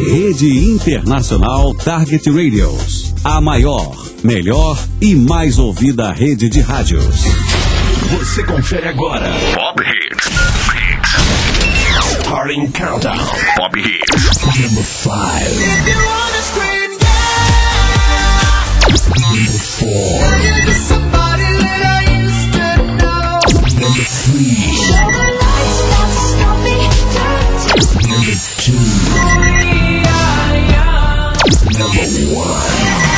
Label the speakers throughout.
Speaker 1: Rede Internacional Target Radios. A maior, melhor e mais ouvida rede de rádios.
Speaker 2: Você confere agora Pop Hits. Starting Countdown. Pop Hits. Number 5.
Speaker 3: If you wanna scream, yeah.
Speaker 2: Number 4.
Speaker 3: If it's somebody that I used to know.
Speaker 2: Number 3.
Speaker 3: Show the lights, don't stop me.
Speaker 2: Number 2. Number 1.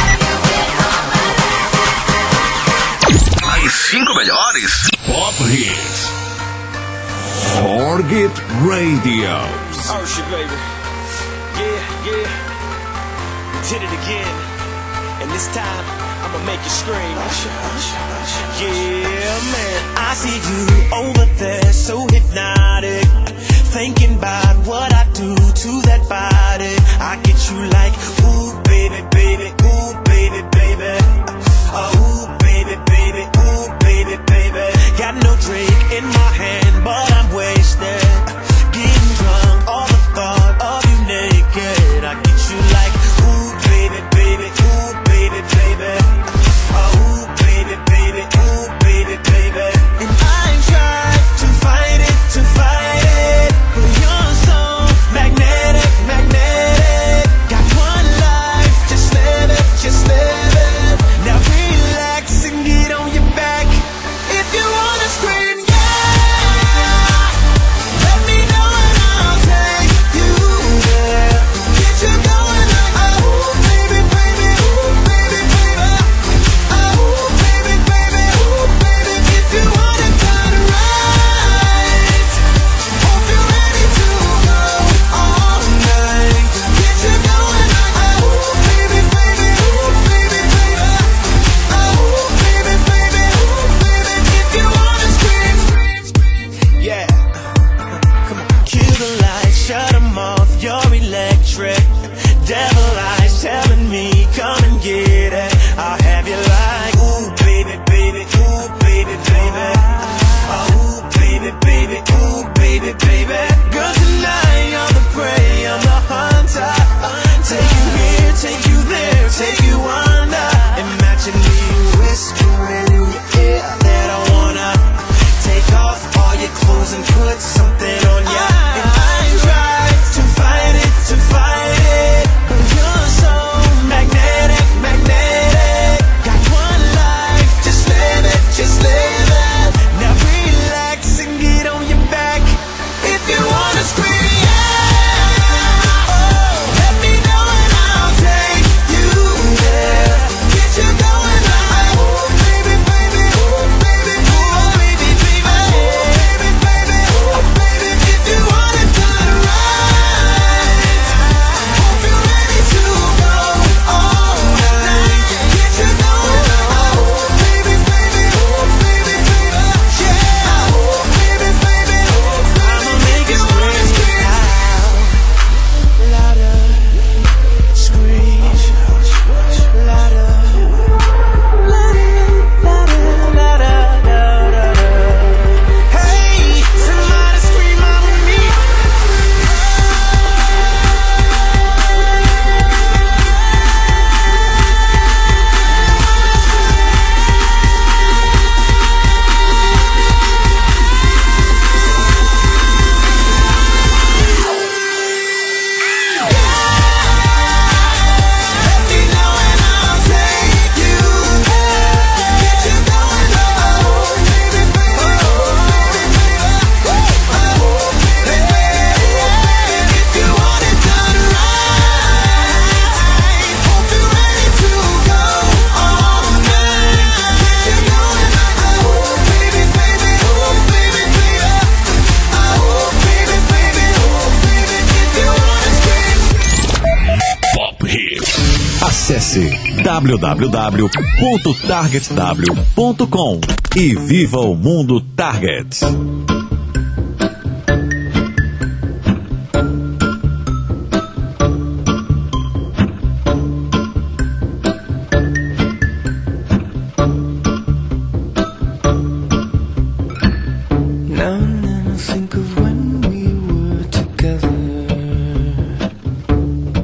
Speaker 4: As 5 melhores
Speaker 2: Pop Hits. Target Radio.
Speaker 5: Oh shit, baby. Yeah. We did it again. And this time, I'ma make you scream. Yeah, man. I see you over there, so hypnotic. Thinking about what I do to that body. I get you like, ooh, baby, baby, ooh, baby, baby. Ooh, baby, baby, ooh, baby, baby. Got no drink in my hand, but I'm wasted. Getting drunk, all the thought of you naked. I get you like, ooh, baby, baby, ooh, baby, baby. Ooh, baby, baby, ooh, baby, baby. And I tried to fight it, but you're so magnetic, magnetic. Got one life, just live it, just live it. Now relax and get on your back. If you wanna scream, yeah, let me know and I'll take you there. Get you going like, oh, baby, baby, ooh, baby, baby. Oh, baby, baby, ooh, baby. If you wanna turn right, hope you're ready to go all night. Get you going like, oh, baby, baby, ooh, baby, baby. Oh, baby, baby, ooh, baby. If you wanna scream, yeah. Come on, kill the lights, shut them off. You're electric. Devil eyes telling me, come and get it. I'll have you like, ooh, baby, baby, ooh, baby, baby. Ooh, baby, baby, ooh, baby, baby. Girl, tonight you're the prey, I'm the hunter. Take you here, take you there, take you under. Imagine me whispering in your ear that I wanna take off all your clothes and put something on ya. And I tried to fight it, but you're so magnetic, magnetic. Got one life, just live it, just live it. Now relax and get on your back. If you wanna scream, yeah, oh, let me know and I'll take you there. Get you going like, oh, baby, baby, oh, baby, oh, baby, baby, oh, baby, baby, oh, baby. If you wanna turn right, hope you're ready to go all night. Get you going like, oh, baby, baby, oh, baby, baby, yeah, oh, baby, baby, oh, baby. I'ma make it scream out, louder, scream, louder, louder. Hey, somebody scream out with me. Let me know and I'll take you there. Get you going like, oh, baby, baby, oh, baby, baby. Oh, baby, baby. If you want it done right, hope you're ready to go all night. Get you going like, oh, baby, baby, oh, baby, baby. Oh, baby, baby, oh, baby. If you wanna scream.
Speaker 2: Pop Hits.
Speaker 1: Acesse www.targetw.com e viva o mundo Target.
Speaker 5: Now and then I think of when we were together.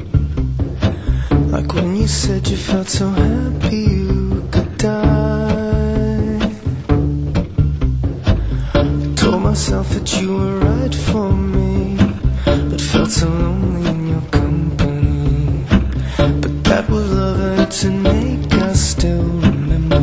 Speaker 4: so happy you could die. Told myself that you were right for me, but felt so lonely in your company. But that was love and to make us still remember.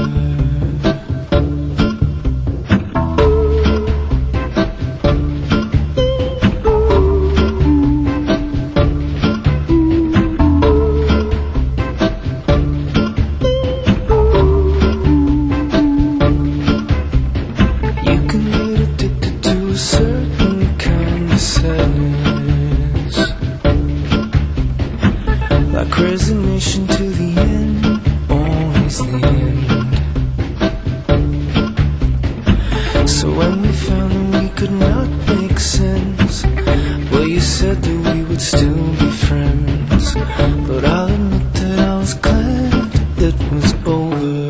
Speaker 4: Resignation to the end, always the end. So when we found that we could not make sense, well, you said that we would still be friends. But I'll admit that I was glad it was over.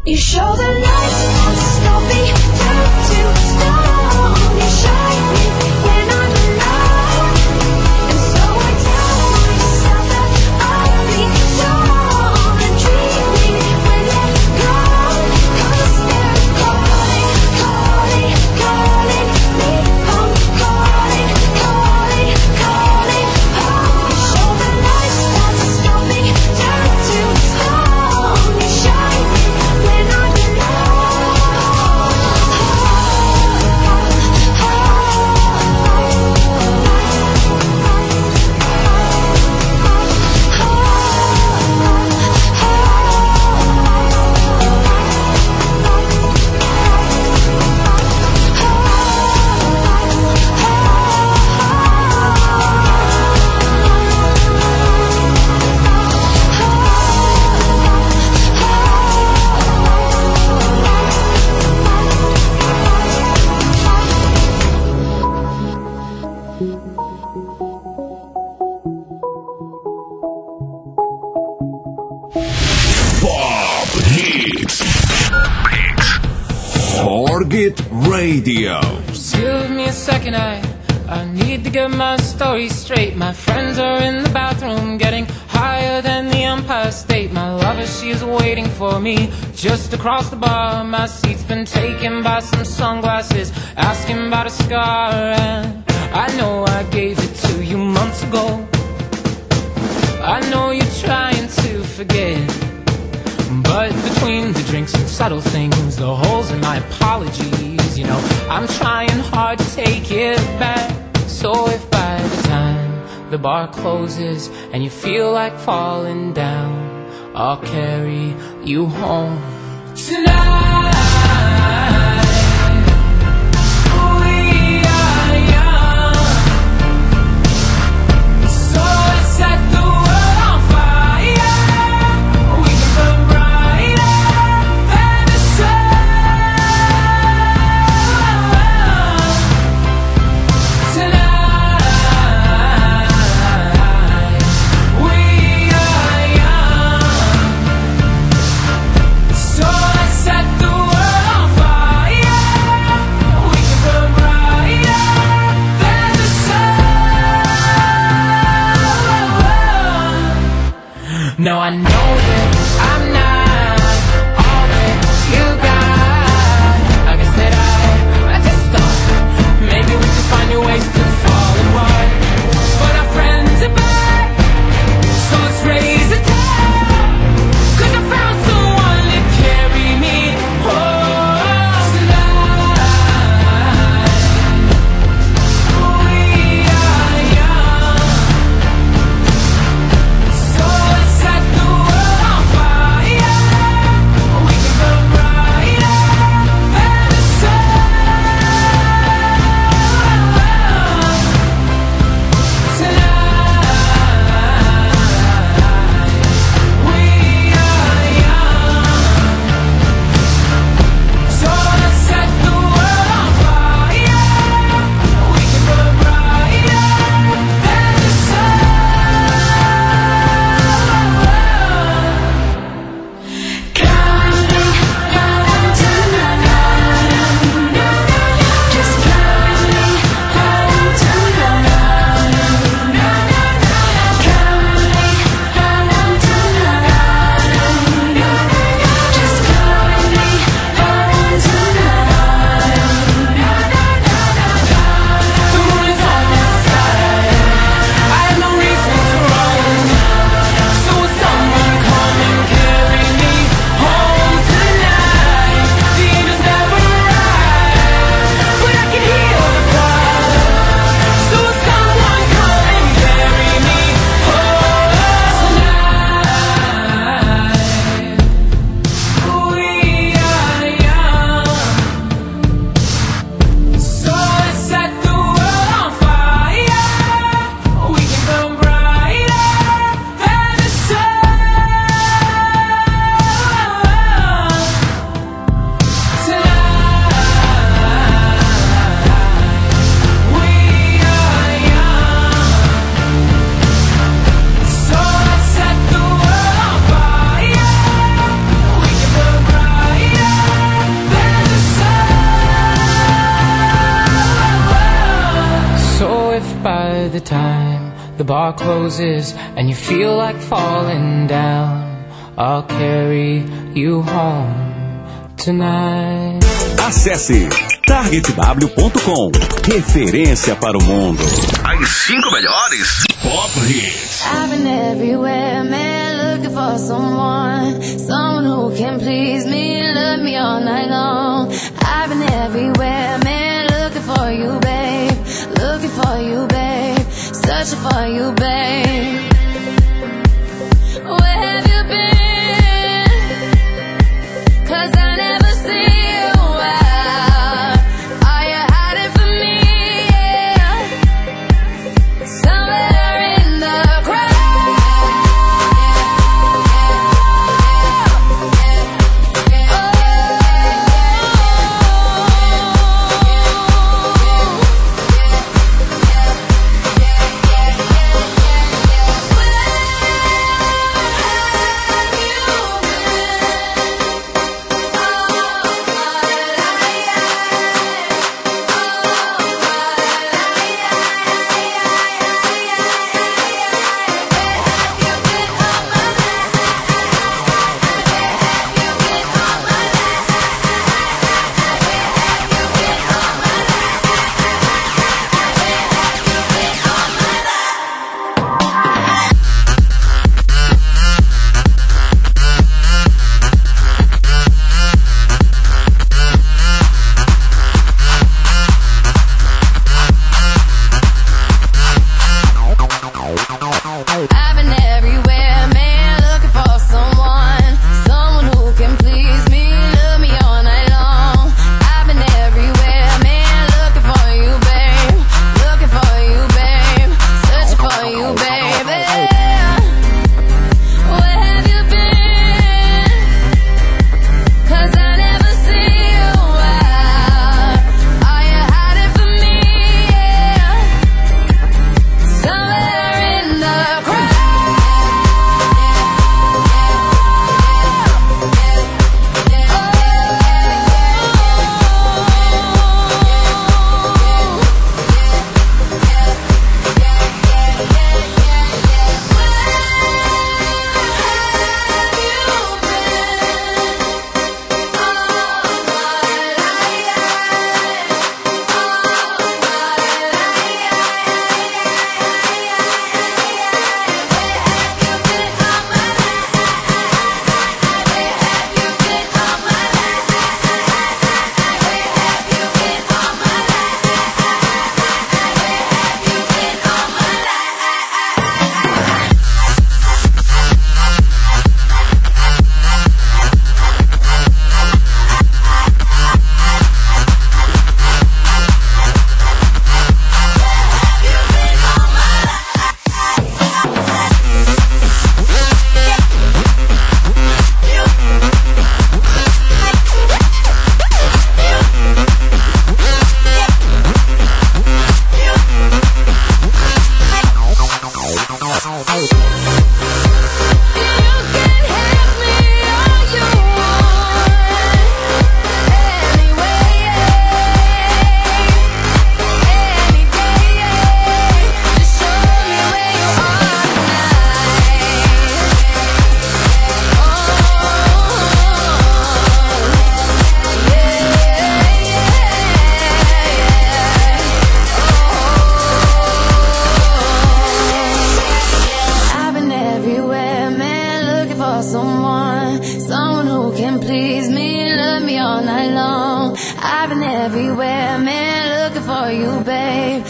Speaker 6: You show the light, stop me down to stone. You shine me when I'm alone, and so I tell myself that I'll be strong and dreaming when they go, 'cause they're calling, calling, calling me home, calling, calling, calling home. You show the light, stop me down to stone. You shine me when I'm
Speaker 2: Pop Hits. Target Radio.
Speaker 7: Give me a second, I need to get my story straight. My friends are in the bathroom getting higher than the Empire State. My lover, she's waiting for me just across the bar. My seat's been taken by some sunglasses, asking about a scar. And I know I gave it to you months ago. I know you're trying to forget, but between the drinks and subtle things, the holes in my apologies, you know, I'm trying hard to take it back. So if by the time the bar closes and you feel like falling down, I'll carry you home tonight. We are young, so let's set the world on fire. We can burn brighter than the sun tonight. We are young, so let's set the world on fire. the time the bar closes and you feel like falling down, I'll carry you home tonight.
Speaker 1: Acesse targetw.com. Referência para o mundo.
Speaker 2: As 5 melhores Pop Hits.
Speaker 6: I've been everywhere, man, looking for someone who can please me, love me all night long. I've been everywhere, man, looking for you, babe, searching for you, babe. Where have you been? 'Cause I never see you out. Are you hiding from me? Yeah. Somewhere in the crowd. I've been everywhere, man, looking for someone who can please me, love me all night long. I've been everywhere, man, looking for you, babe, searching for you, baby. Where have you been? 'Cause I never see you out. Are you hiding from me? Yeah. Somewhere in the crowd. Someone who can please me, love me all night long. I've been everywhere, man, looking for you, babe,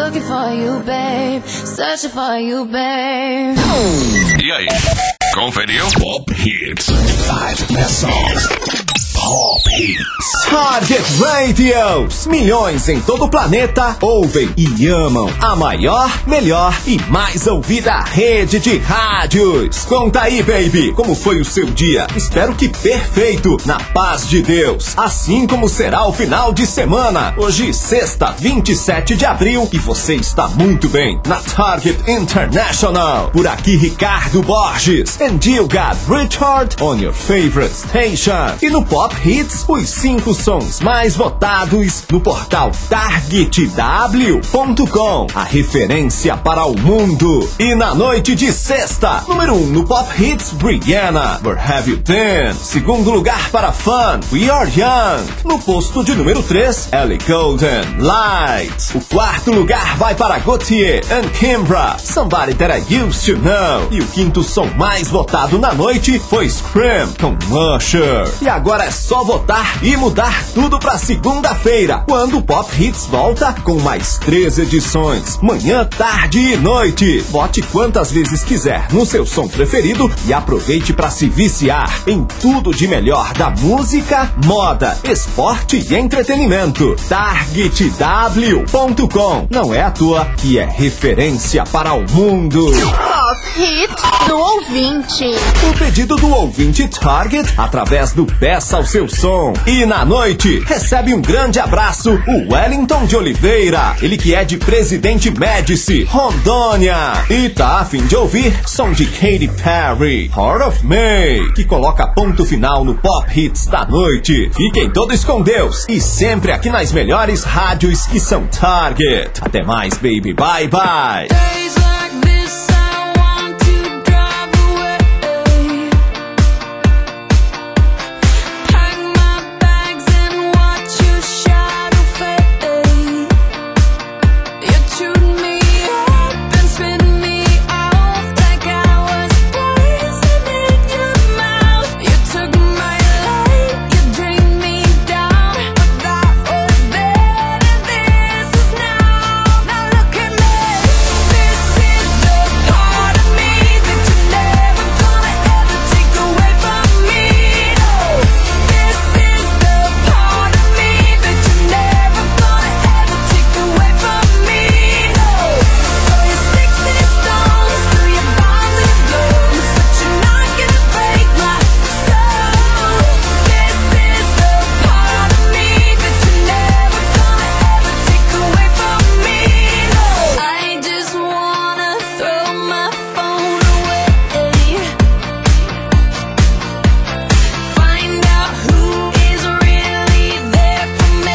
Speaker 6: searching for you, babe.
Speaker 2: E aí, conferiu? Pop Hits. 5 best songs. Pop Hits.
Speaker 8: Target Radios. Milhões em todo o planeta ouvem e amam a maior, melhor e mais ouvida rede de rádios. Conta aí, baby, como foi o seu dia? Espero que perfeito, na paz de Deus. Assim como será o final de semana. Hoje, sexta, 27 de abril, e você está muito bem na Target International. Por aqui, Ricardo Borges. And you got Richard on your favorite station. E no Pop Hits, os 5 sons mais votados no portal targetw.com, a referência para o mundo. E na noite de sexta, número 1 no Pop Hits, Rihanna, Where Have You Been? Segundo lugar para Fun, We Are Young. No posto de número 3, Ellie Goulding, Lights. O quarto lugar vai para Gautier and Kimbra, Somebody That I Used to Know. E o quinto som mais votado na noite foi Scream com Usher. E agora é só votar e mudar tudo pra segunda-feira, quando o Pop Hits volta com mais 3 edições, manhã, tarde e noite. Vote quantas vezes quiser no seu som preferido e aproveite para se viciar em tudo de melhor da música, moda, esporte e entretenimento. targetw.com, não é à toa que é referência para o mundo.
Speaker 9: Pop Hits do ouvinte.
Speaker 8: O pedido do ouvinte Target através do Peça ao Seu Som. E na noite, recebe um grande abraço o Wellington de Oliveira, ele que é de Presidente Médici, Rondônia. E tá a fim de ouvir som de Katy Perry, Heart of Me, que coloca ponto final no Pop Hits da noite. Fiquem todos com Deus e sempre aqui nas melhores rádios que são Target. Até mais, baby. Bye, bye.
Speaker 3: Days like this, I want to drive away. Pack my bags and watch your shadow fade. You chewed me up and spit me out like I was poison in your mouth. You took my life, you drained me down, but that was then and this is now. Now look at me. This is the part of me that you're never gonna ever take away from me. No, this is the part of me that you're never gonna ever take away from me. No, throw your sticks and your stones, through your bombs and your blows, but you're not gonna break my soul. This is the part of me that you're never gonna ever take away from me. No, I just wanna throw my phone away. Find out who is really there for me.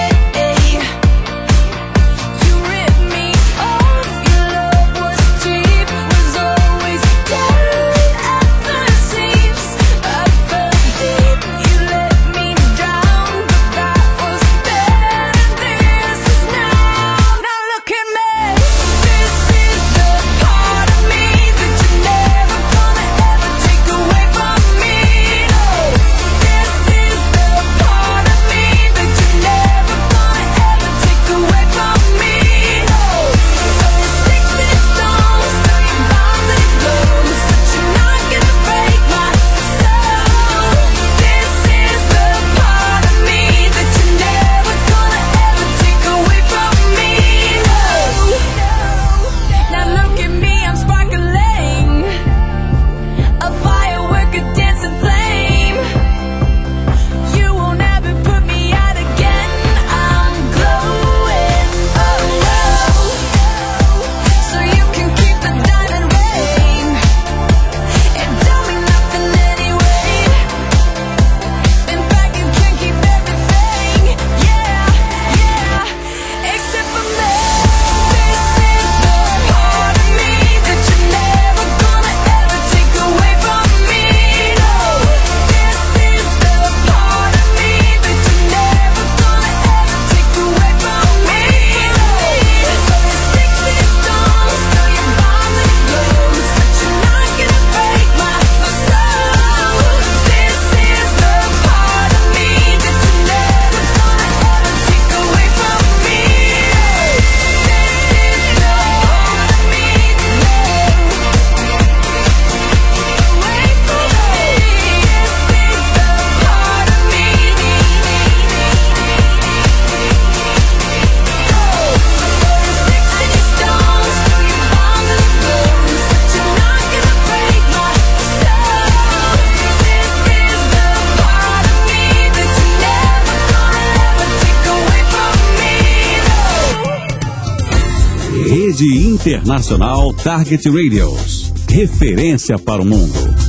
Speaker 3: You ripped me off, your love was cheap, was always down at the seams. I fell deep, you let me drown, but that was then and this is now. Now look at me. This is the part of me that you're never gonna ever take away from me. No, this is the part of me that you're never gonna ever take away from me. No, throw your sticks and your stones, throw your bombs and your blows, but you're not gonna break my soul. This is the part of me that you're never gonna ever take away from me. No, now look at me, I'm sparkling, a firework, a dancing flame. You won't ever put me out again. I'm glowing, oh no. So you can keep the diamond ring. It don't mean nothing anyway. In fact, you can keep everything. Yeah, yeah, except for me. This is the part of me that you're never gonna ever take away from me. No, this is the part of me that you're never gonna ever take away from me. Throw your sticks and your stones, throw your bombs and your blows, but you're not gonna break my soul. This is the part of me that you're never gonna ever take away from me. This is the part of me away from me. This is the part of me. Throw your sticks and your stones, throw your bombs and your blows, but you're not gonna break my soul. This is the part of me that you're never gonna ever take away from me.
Speaker 1: Rede Internacional Target Radios. Referência para o mundo.